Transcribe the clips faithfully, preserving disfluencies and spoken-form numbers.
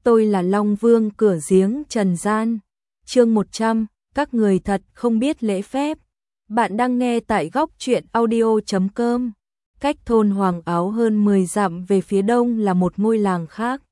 tôi là Long Vương cửa giếng trần gian. Chương một trăm, các người thật không biết lễ phép. Bạn đang nghe tại góc truyện audio chấm com. Cách thôn Hoàng Áo hơn mười dặm về phía đông là một ngôi làng khác.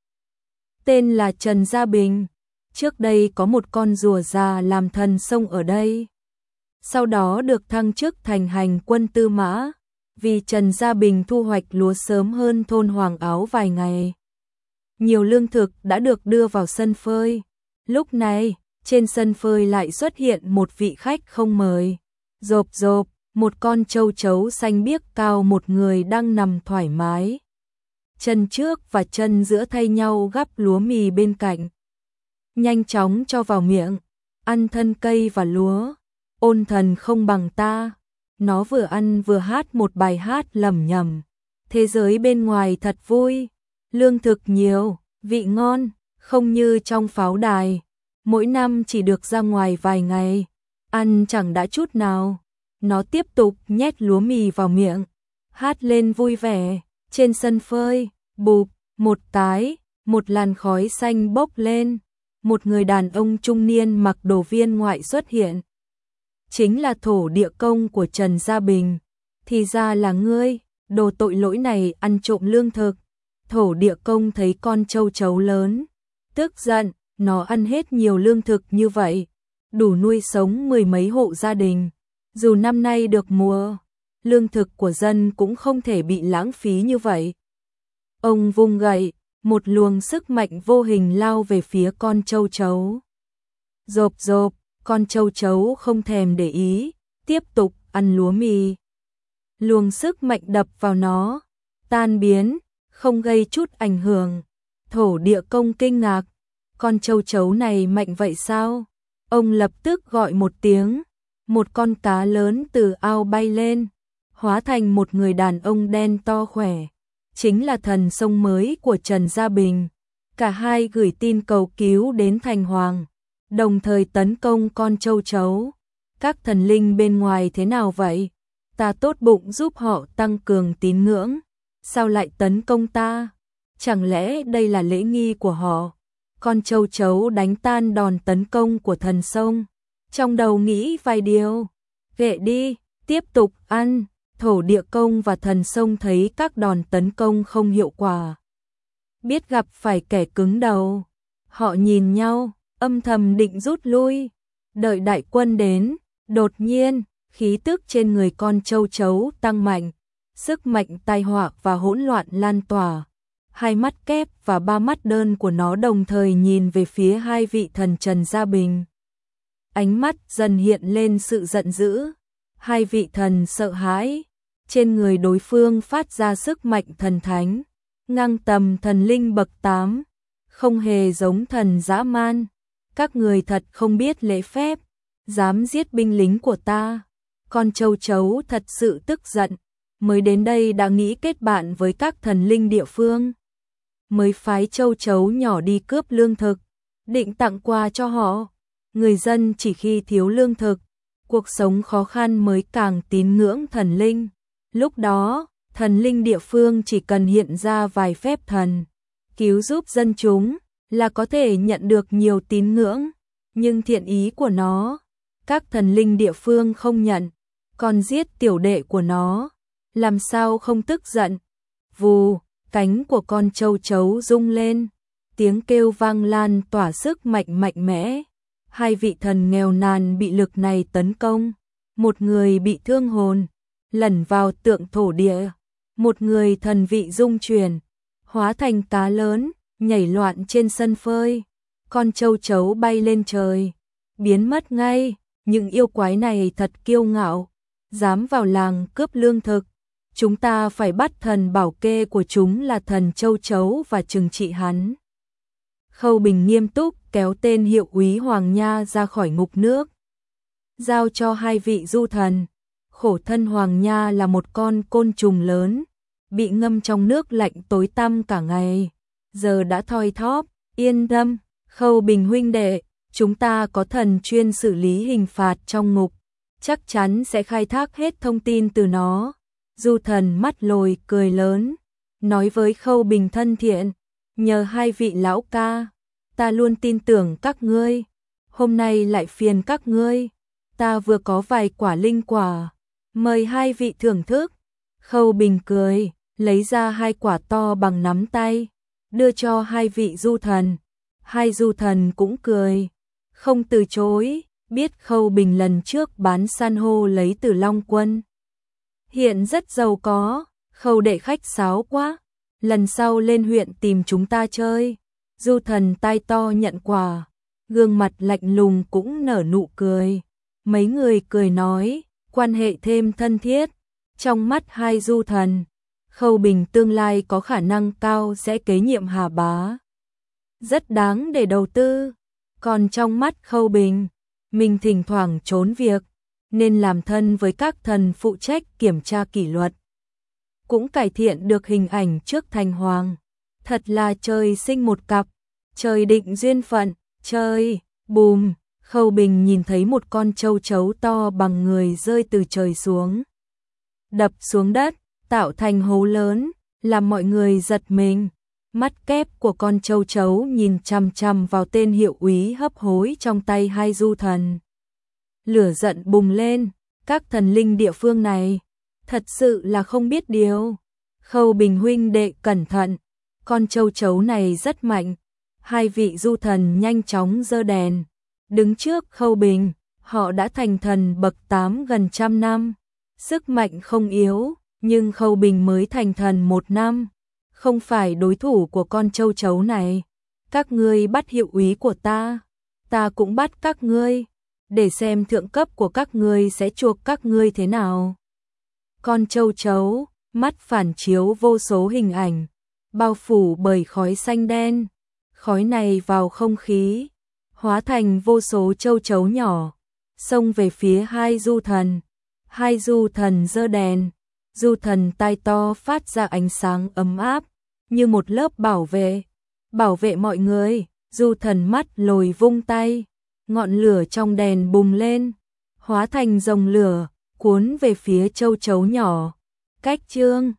Tên là Trần Gia Bình. Trước đây có một con rùa già làm thần sông ở đây. Sau đó được thăng chức thành hành quân tư mã. Vì Trần Gia Bình thu hoạch lúa sớm hơn thôn Hoàng Áo vài ngày. Nhiều lương thực đã được đưa vào sân phơi. Lúc này, trên sân phơi lại xuất hiện một vị khách không mời. Rộp rộp, một con châu chấu xanh biếc cao một người đang nằm thoải mái. Chân trước và chân giữa thay nhau gắp lúa mì bên cạnh. Nhanh chóng cho vào miệng, ăn thân cây và lúa. Ôn thần không bằng ta. Nó vừa ăn vừa hát một bài hát lẩm nhẩm. Thế giới bên ngoài thật vui. Lương thực nhiều, vị ngon, không như trong pháo đài. Mỗi năm chỉ được ra ngoài vài ngày, ăn chẳng đã chút nào. Nó tiếp tục nhét lúa mì vào miệng, hát lên vui vẻ. Trên sân phơi, bụp, một cái, một làn khói xanh bốc lên. Một người đàn ông trung niên mặc đồ viên ngoại xuất hiện. Chính là thổ địa công của Trần Gia Bình. Thì ra là ngươi, đồ tội lỗi này ăn trộm lương thực. Thổ địa công thấy con châu chấu lớn, tức giận, nó ăn hết nhiều lương thực như vậy, đủ nuôi sống mười mấy hộ gia đình. Dù năm nay được mùa, lương thực của dân cũng không thể bị lãng phí như vậy. Ông vung gậy, một luồng sức mạnh vô hình lao về phía con châu chấu. Rộp rộp, con châu chấu không thèm để ý, tiếp tục ăn lúa mì. Luồng sức mạnh đập vào nó, tan biến, không gây chút ảnh hưởng. Thổ địa công kinh ngạc, con châu chấu này mạnh vậy sao? Ông lập tức gọi một tiếng, một con cá lớn từ ao bay lên, hóa thành một người đàn ông đen to khỏe, chính là thần sông mới của Trần Gia Bình. Cả hai gửi tin cầu cứu đến thành hoàng, đồng thời tấn công con châu chấu. Các thần linh bên ngoài thế nào vậy? Ta tốt bụng giúp họ tăng cường tín ngưỡng. Sao lại tấn công ta? Chẳng lẽ đây là lễ nghi của họ? Con châu chấu đánh tan đòn tấn công của thần sông. Trong đầu nghĩ vài điều. Ghệ đi, tiếp tục ăn. Thổ địa công và thần sông thấy các đòn tấn công không hiệu quả. Biết gặp phải kẻ cứng đầu. Họ nhìn nhau, âm thầm định rút lui. Đợi đại quân đến, đột nhiên, khí tức trên người con châu chấu tăng mạnh. Sức mạnh tai họa và hỗn loạn lan tỏa. Hai mắt kép và ba mắt đơn của nó đồng thời nhìn về phía hai vị thần Trần Gia Bình. Ánh mắt dần hiện lên sự giận dữ. Hai vị thần sợ hãi. Trên người đối phương phát ra sức mạnh thần thánh, ngang tầm thần linh bậc tám, không hề giống thần dã man. Các người thật không biết lễ phép, dám giết binh lính của ta. Con châu chấu thật sự tức giận. Mới đến đây đã nghĩ kết bạn với các thần linh địa phương. Mới phái châu chấu nhỏ đi cướp lương thực, định tặng quà cho họ. Người dân chỉ khi thiếu lương thực, cuộc sống khó khăn mới càng tín ngưỡng thần linh. Lúc đó, thần linh địa phương chỉ cần hiện ra vài phép thần, cứu giúp dân chúng, là có thể nhận được nhiều tín ngưỡng. Nhưng thiện ý của nó, các thần linh địa phương không nhận, còn giết tiểu đệ của nó. Làm sao không tức giận? Vù, cánh của con châu chấu rung lên, tiếng kêu vang lan tỏa sức mạnh mạnh mẽ. Hai vị thần nghèo nàn bị lực này tấn công, một người bị thương hồn, lẩn vào tượng thổ địa, một người thần vị dung chuyển, hóa thành cá lớn, nhảy loạn trên sân phơi. Con châu chấu bay lên trời, biến mất ngay. Những yêu quái này thật kiêu ngạo, dám vào làng cướp lương thực. Chúng ta phải bắt thần bảo kê của chúng là thần châu chấu và trừng trị hắn. Khâu Bình nghiêm túc kéo tên hiệu úy Hoàng Nha ra khỏi ngục nước, giao cho hai vị du thần. Khổ thân Hoàng Nha là một con côn trùng lớn, bị ngâm trong nước lạnh tối tăm cả ngày, giờ đã thoi thóp. Yên tâm, Khâu Bình huynh đệ, chúng ta có thần chuyên xử lý hình phạt trong ngục, chắc chắn sẽ khai thác hết thông tin từ nó. Du thần mắt lồi cười lớn, nói với Khâu Bình thân thiện, nhờ hai vị lão ca, ta luôn tin tưởng các ngươi, hôm nay lại phiền các ngươi, ta vừa có vài quả linh quả, mời hai vị thưởng thức. Khâu Bình cười, lấy ra hai quả to bằng nắm tay, đưa cho hai vị du thần. Hai du thần cũng cười, không từ chối, biết Khâu Bình lần trước bán san hô lấy từ Long Quân. Hiện rất giàu có, Khâu đệ khách sáo quá, lần sau lên huyện tìm chúng ta chơi. Du thần tai to nhận quà, gương mặt lạnh lùng cũng nở nụ cười. Mấy người cười nói, quan hệ thêm thân thiết. Trong mắt hai du thần, Khâu Bình tương lai có khả năng cao sẽ kế nhiệm Hà Bá, rất đáng để đầu tư. Còn trong mắt Khâu Bình, mình thỉnh thoảng trốn việc, nên làm thân với các thần phụ trách kiểm tra kỷ luật, cũng cải thiện được hình ảnh trước thành hoàng. Thật là trời sinh một cặp, trời định duyên phận. Trời, bùm, Khâu Bình nhìn thấy một con châu chấu to bằng người rơi từ trời xuống, đập xuống đất, tạo thành hố lớn, làm mọi người giật mình. Mắt kép của con châu chấu nhìn chằm chằm vào tên hiệu úy hấp hối trong tay hai du thần. Lửa giận bùng lên, các thần linh địa phương này thật sự là không biết điều. Khâu Bình huynh đệ cẩn thận, con châu chấu này rất mạnh. Hai vị du thần nhanh chóng giơ đèn, đứng trước Khâu Bình. Họ đã thành thần bậc tám gần trăm năm, sức mạnh không yếu, nhưng Khâu Bình mới thành thần một năm, không phải đối thủ của con châu chấu này. Các ngươi bắt hiệu úy của ta, ta cũng bắt các ngươi, để xem thượng cấp của các ngươi sẽ chuộc các ngươi thế nào. Con châu chấu, mắt phản chiếu vô số hình ảnh, bao phủ bởi khói xanh đen. Khói này vào không khí, hóa thành vô số châu chấu nhỏ, xông về phía hai du thần. Hai du thần giơ đèn, du thần tai to phát ra ánh sáng ấm áp, như một lớp bảo vệ, bảo vệ mọi người. Du thần mắt lồi vung tay, ngọn lửa trong đèn bùng lên, hóa thành dòng lửa, cuốn về phía châu chấu nhỏ. Cách chương